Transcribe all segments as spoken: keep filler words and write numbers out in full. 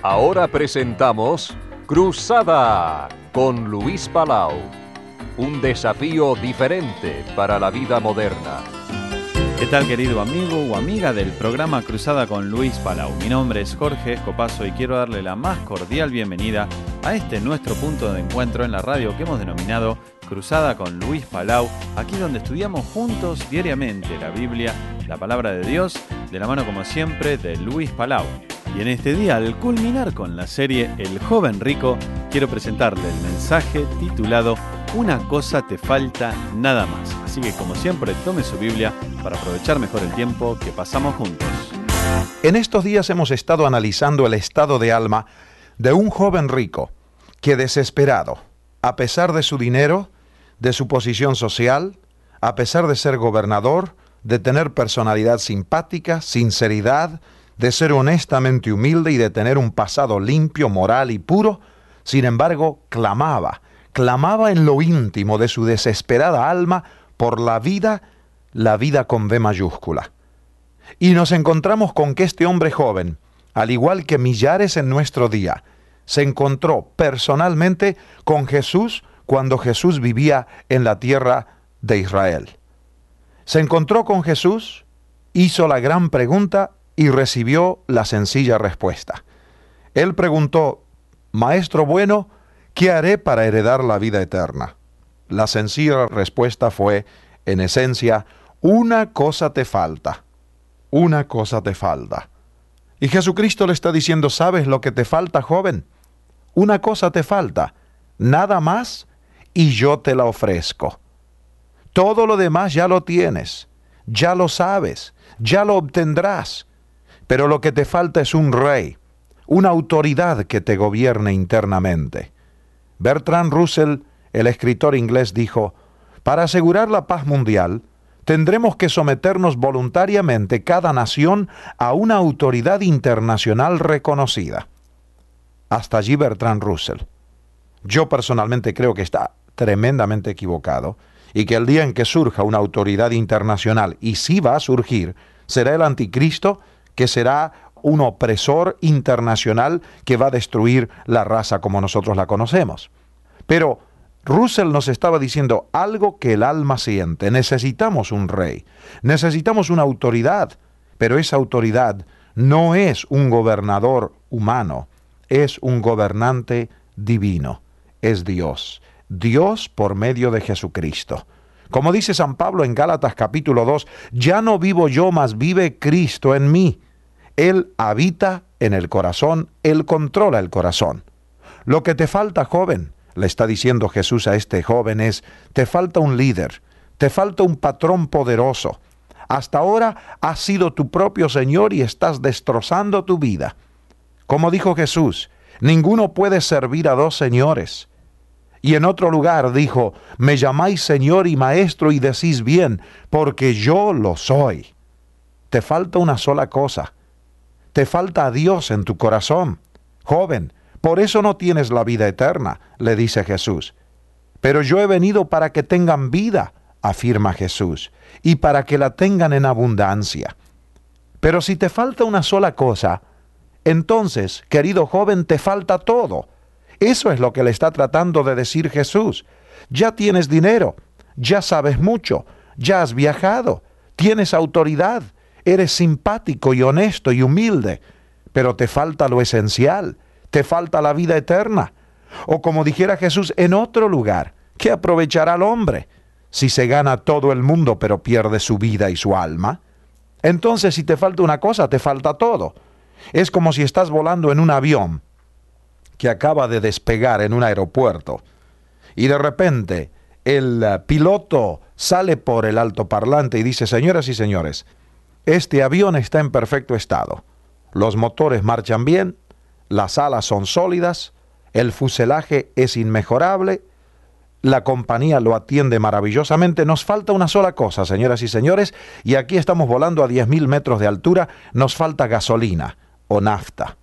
Ahora presentamos Cruzada con Luis Palau. Un desafío diferente para la vida moderna. ¿Qué tal, querido amigo o amiga del programa Cruzada con Luis Palau? Mi nombre es Jorge Escopazo y quiero darle la más cordial bienvenida a este nuestro punto de encuentro en la radio que hemos denominado Cruzada con Luis Palau, aquí donde estudiamos juntos diariamente la Biblia, la palabra de Dios, de la mano como siempre de Luis Palau. Y en este día, al culminar con la serie El Joven Rico, quiero presentarle el mensaje titulado Una cosa te falta nada más. Así que, como siempre, tome su Biblia para aprovechar mejor el tiempo que pasamos juntos. En estos días hemos estado analizando el estado de alma de un joven rico que, desesperado, a pesar de su dinero, de su posición social, a pesar de ser gobernador, de tener personalidad simpática, sinceridad, de ser honestamente humilde y de tener un pasado limpio, moral y puro, sin embargo, clamaba, clamaba en lo íntimo de su desesperada alma por la vida, la vida con B mayúscula. Y nos encontramos con que este hombre joven, al igual que millares en nuestro día, se encontró personalmente con Jesús cuando Jesús vivía en la tierra de Israel. Se encontró con Jesús, hizo la gran pregunta y recibió la sencilla respuesta. Él preguntó: Maestro bueno, ¿qué haré para heredar la vida eterna? La sencilla respuesta fue, en esencia, una cosa te falta, una cosa te falta. Y Jesucristo le está diciendo: ¿sabes lo que te falta, joven? Una cosa te falta, nada más, y yo te la ofrezco. Todo lo demás ya lo tienes, ya lo sabes, ya lo obtendrás. Pero lo que te falta es un rey, una autoridad que te gobierne internamente. Bertrand Russell, el escritor inglés, dijo: para asegurar la paz mundial, tendremos que someternos voluntariamente cada nación a una autoridad internacional reconocida. Hasta allí Bertrand Russell. Yo personalmente creo que está tremendamente equivocado y que el día en que surja una autoridad internacional, y sí va a surgir, será el anticristo, que será un opresor internacional que va a destruir la raza como nosotros la conocemos. Pero Russell nos estaba diciendo algo que el alma siente. Necesitamos un rey, necesitamos una autoridad, pero esa autoridad no es un gobernador humano, es un gobernante divino, es Dios. Dios por medio de Jesucristo. Como dice San Pablo en Gálatas capítulo dos, ya no vivo yo, mas vive Cristo en mí. Él habita en el corazón, Él controla el corazón. Lo que te falta, joven, le está diciendo Jesús a este joven, es: te falta un líder, te falta un patrón poderoso. Hasta ahora has sido tu propio Señor y estás destrozando tu vida. Como dijo Jesús, ninguno puede servir a dos señores. Y en otro lugar dijo: me llamáis Señor y Maestro y decís bien, porque yo lo soy. Te falta una sola cosa. Te falta a Dios en tu corazón. Joven, por eso no tienes la vida eterna, le dice Jesús. Pero yo he venido para que tengan vida, afirma Jesús, y para que la tengan en abundancia. Pero si te falta una sola cosa, entonces, querido joven, te falta todo. Eso es lo que le está tratando de decir Jesús. Ya tienes dinero, ya sabes mucho, ya has viajado, tienes autoridad, eres simpático y honesto y humilde, pero te falta lo esencial, te falta la vida eterna. O como dijera Jesús en otro lugar, ¿qué aprovechará el hombre si se gana todo el mundo pero pierde su vida y su alma? Entonces, si te falta una cosa, te falta todo. Es como si estás volando en un avión que acaba de despegar en un aeropuerto y de repente el uh, piloto sale por el altoparlante y dice: señoras y señores, este avión está en perfecto estado. Los motores marchan bien, las alas son sólidas, el fuselaje es inmejorable, la compañía lo atiende maravillosamente. Nos falta una sola cosa, señoras y señores, y aquí estamos volando a diez mil metros de altura, nos falta gasolina o nafta.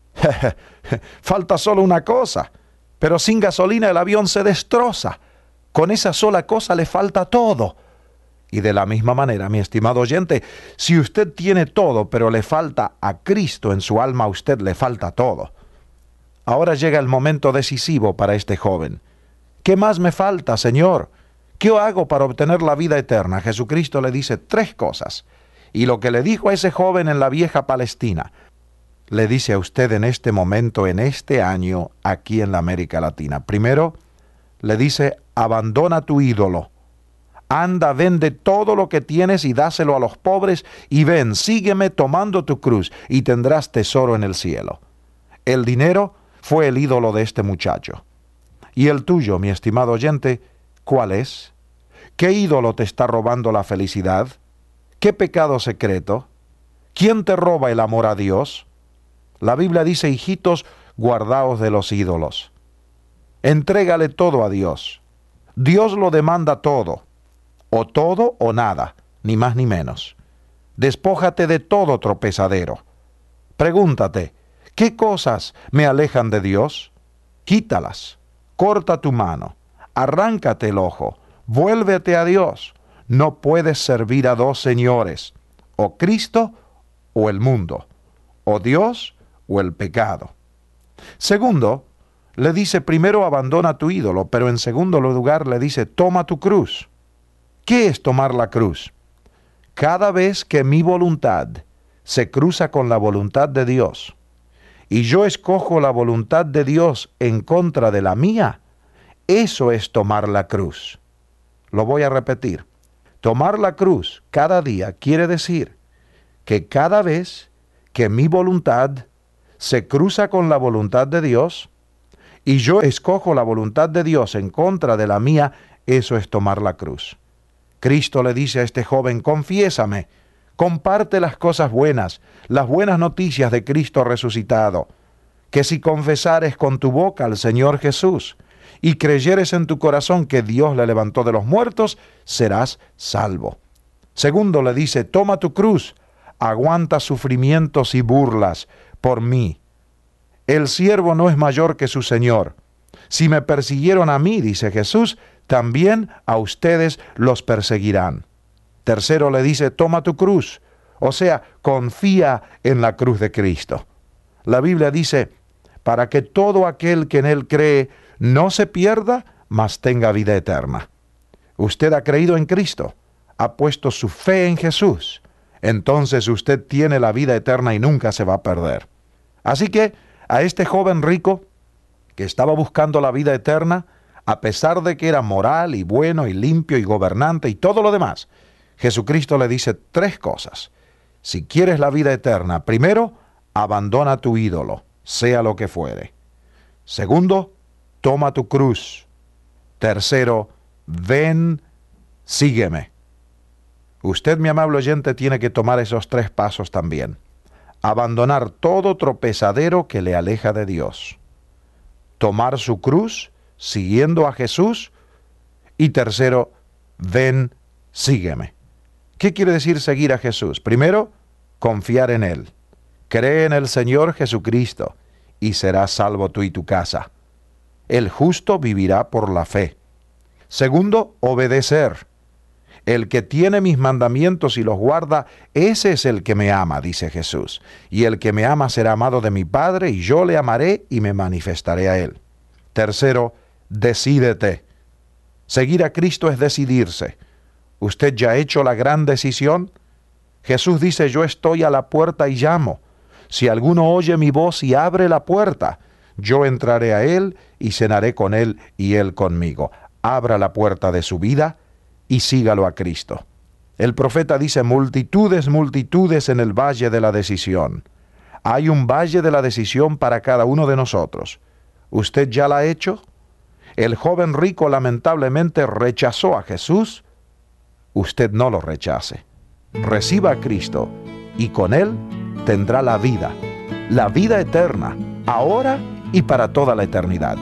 Falta solo una cosa, pero sin gasolina el avión se destroza. Con esa sola cosa le falta todo. Y de la misma manera, mi estimado oyente, si usted tiene todo, pero le falta a Cristo en su alma, a usted le falta todo. Ahora llega el momento decisivo para este joven. ¿Qué más me falta, Señor? ¿Qué hago para obtener la vida eterna? Jesucristo le dice tres cosas. Y lo que le dijo a ese joven en la vieja Palestina, le dice a usted en este momento, en este año, aquí en la América Latina. Primero, le dice, abandona tu ídolo. Anda, vende todo lo que tienes y dáselo a los pobres, y ven, sígueme tomando tu cruz, y tendrás tesoro en el cielo. El dinero fue el ídolo de este muchacho. ¿Y el tuyo, mi estimado oyente, cuál es? ¿Qué ídolo te está robando la felicidad? ¿Qué pecado secreto? ¿Quién te roba el amor a Dios? La Biblia dice, hijitos, guardaos de los ídolos. Entrégale todo a Dios. Dios lo demanda todo. O todo o nada, ni más ni menos. Despójate de todo tropezadero. Pregúntate, ¿qué cosas me alejan de Dios? Quítalas. Corta tu mano. Arráncate el ojo. Vuélvete a Dios. No puedes servir a dos señores, o Cristo o el mundo, o Dios o el pecado. Segundo, le dice primero abandona tu ídolo, pero en segundo lugar le dice toma tu cruz. ¿Qué es tomar la cruz? Cada vez que mi voluntad se cruza con la voluntad de Dios y yo escojo la voluntad de Dios en contra de la mía, eso es tomar la cruz. Lo voy a repetir. Tomar la cruz cada día quiere decir que cada vez que mi voluntad se cruza con la voluntad de Dios y yo escojo la voluntad de Dios en contra de la mía, eso es tomar la cruz. Cristo le dice a este joven, confiésame, comparte las cosas buenas, las buenas noticias de Cristo resucitado, que si confesares con tu boca al Señor Jesús y creyeres en tu corazón que Dios le levantó de los muertos, serás salvo. Segundo le dice, toma tu cruz, aguanta sufrimientos y burlas por mí. El siervo no es mayor que su Señor. Si me persiguieron a mí, dice Jesús, también a ustedes los perseguirán. Tercero le dice, toma tu cruz, o sea, confía en la cruz de Cristo. La Biblia dice, para que todo aquel que en Él cree no se pierda, mas tenga vida eterna. Usted ha creído en Cristo, ha puesto su fe en Jesús, entonces usted tiene la vida eterna y nunca se va a perder. Así que a este joven rico que estaba buscando la vida eterna, a pesar de que era moral y bueno y limpio y gobernante y todo lo demás, Jesucristo le dice tres cosas. Si quieres la vida eterna, primero, abandona tu ídolo, sea lo que fuere. Segundo, toma tu cruz. Tercero, ven, sígueme. Usted, mi amable oyente, tiene que tomar esos tres pasos también. Abandonar todo tropezadero que le aleja de Dios. Tomar su cruz, siguiendo a Jesús. Y tercero, ven, sígueme. ¿Qué quiere decir seguir a Jesús? Primero, confiar en Él. Cree en el Señor Jesucristo y serás salvo tú y tu casa. El justo vivirá por la fe. Segundo, obedecer. El que tiene mis mandamientos y los guarda, ese es el que me ama, dice Jesús. Y el que me ama será amado de mi Padre, y yo le amaré y me manifestaré a él. Tercero, decídete. Seguir a Cristo es decidirse. ¿Usted ya ha hecho la gran decisión? Jesús dice, yo estoy a la puerta y llamo. Si alguno oye mi voz y abre la puerta, yo entraré a él y cenaré con él y él conmigo. Abra la puerta de su vida y sígalo a Cristo. El profeta dice, multitudes, multitudes en el valle de la decisión. Hay un valle de la decisión para cada uno de nosotros. ¿Usted ya la ha hecho? El joven rico lamentablemente rechazó a Jesús. Usted no lo rechace. Reciba a Cristo y con Él tendrá la vida, la vida eterna, ahora y para toda la eternidad.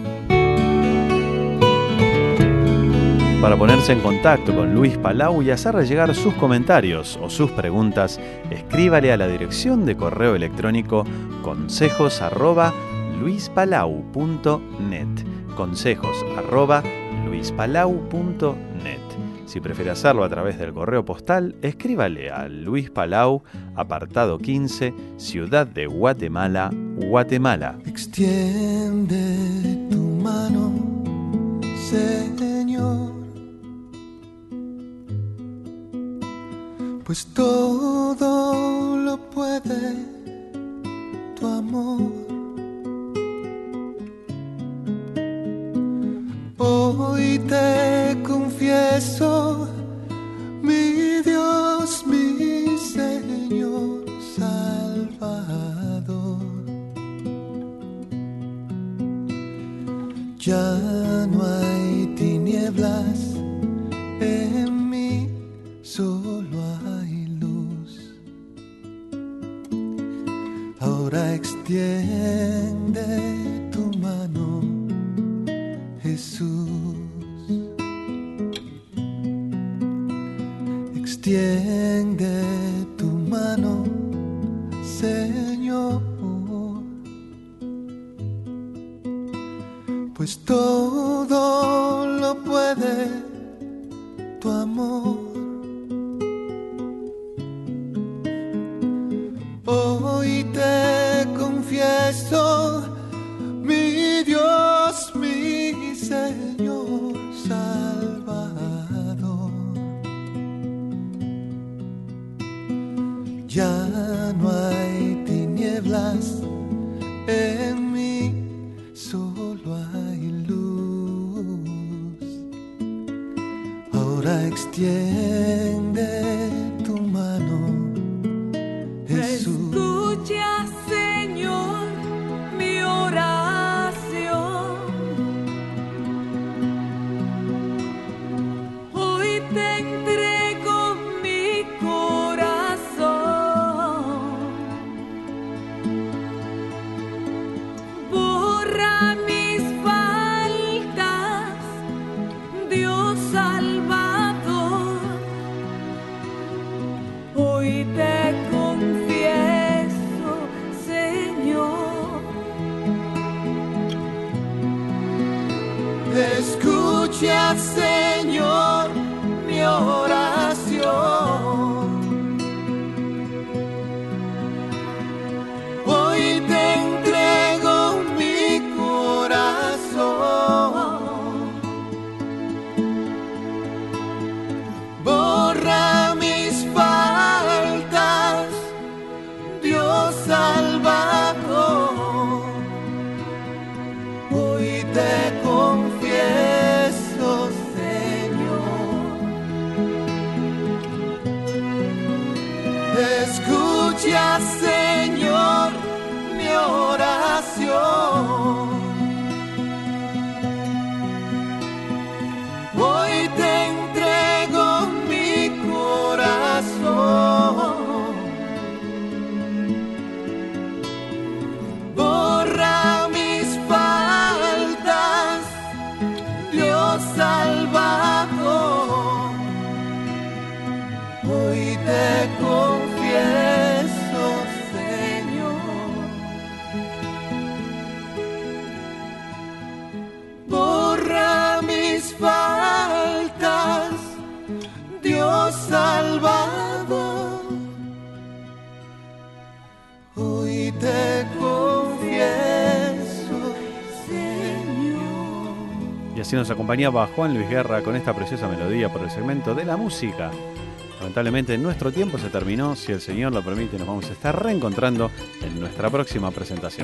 Para ponerse en contacto con Luis Palau y hacerle llegar sus comentarios o sus preguntas, escríbale a la dirección de correo electrónico consejos arroba luispalau punto net. Consejos arroba luispalau punto net. Si prefiere hacerlo a través del correo postal, escríbale a Luis Palau, apartado quince, Ciudad de Guatemala, Guatemala. Extiende tu mano, Señor, pues todo lo puede tu amor. Hoy te confieso, mi Dios, mi Señor Salvador. Ya no hay tinieblas en mí, solo hay luz. Ahora extiende tu mano, Jesús. Extiende tu mano, Señor, pues todo lo puede tu amor. Hoy te confieso, mi Dios, mi Señor Salvador. Ya no hay tinieblas en mí, solo hay luz. Ahora extiende tu mano, Jesús. Escucha, Señor, mi oración. Hoy te entrego mi corazón. Borra mis faltas, Dios Salvador. Hoy te confieso, Señor. Escucha, Señor, mi oración. Hoy te entrego mi corazón. Borra mis faltas, Dios Salvador. Hoy te confieso, Señor. Escucha, Señor, mi oración. Hoy te entrego mi corazón. Borra mis faltas, Dios Salvador. Hoy te confieso, Señor. Borra mis faltas, Dios Salvador. Hoy te confieso, Señor. Y así nos acompañaba Juan Luis Guerra con esta preciosa melodía por el segmento de la música. Lamentablemente nuestro tiempo se terminó. Si el Señor lo permite, nos vamos a estar reencontrando en nuestra próxima presentación.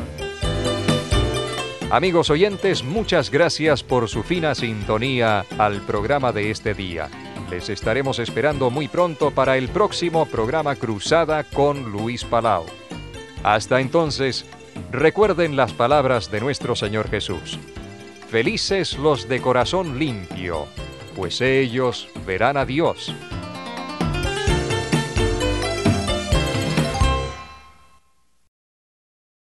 Amigos oyentes, muchas gracias por su fina sintonía al programa de este día. Les estaremos esperando muy pronto para el próximo programa Cruzada con Luis Palau. Hasta entonces, recuerden las palabras de nuestro Señor Jesús. Felices los de corazón limpio, pues ellos verán a Dios.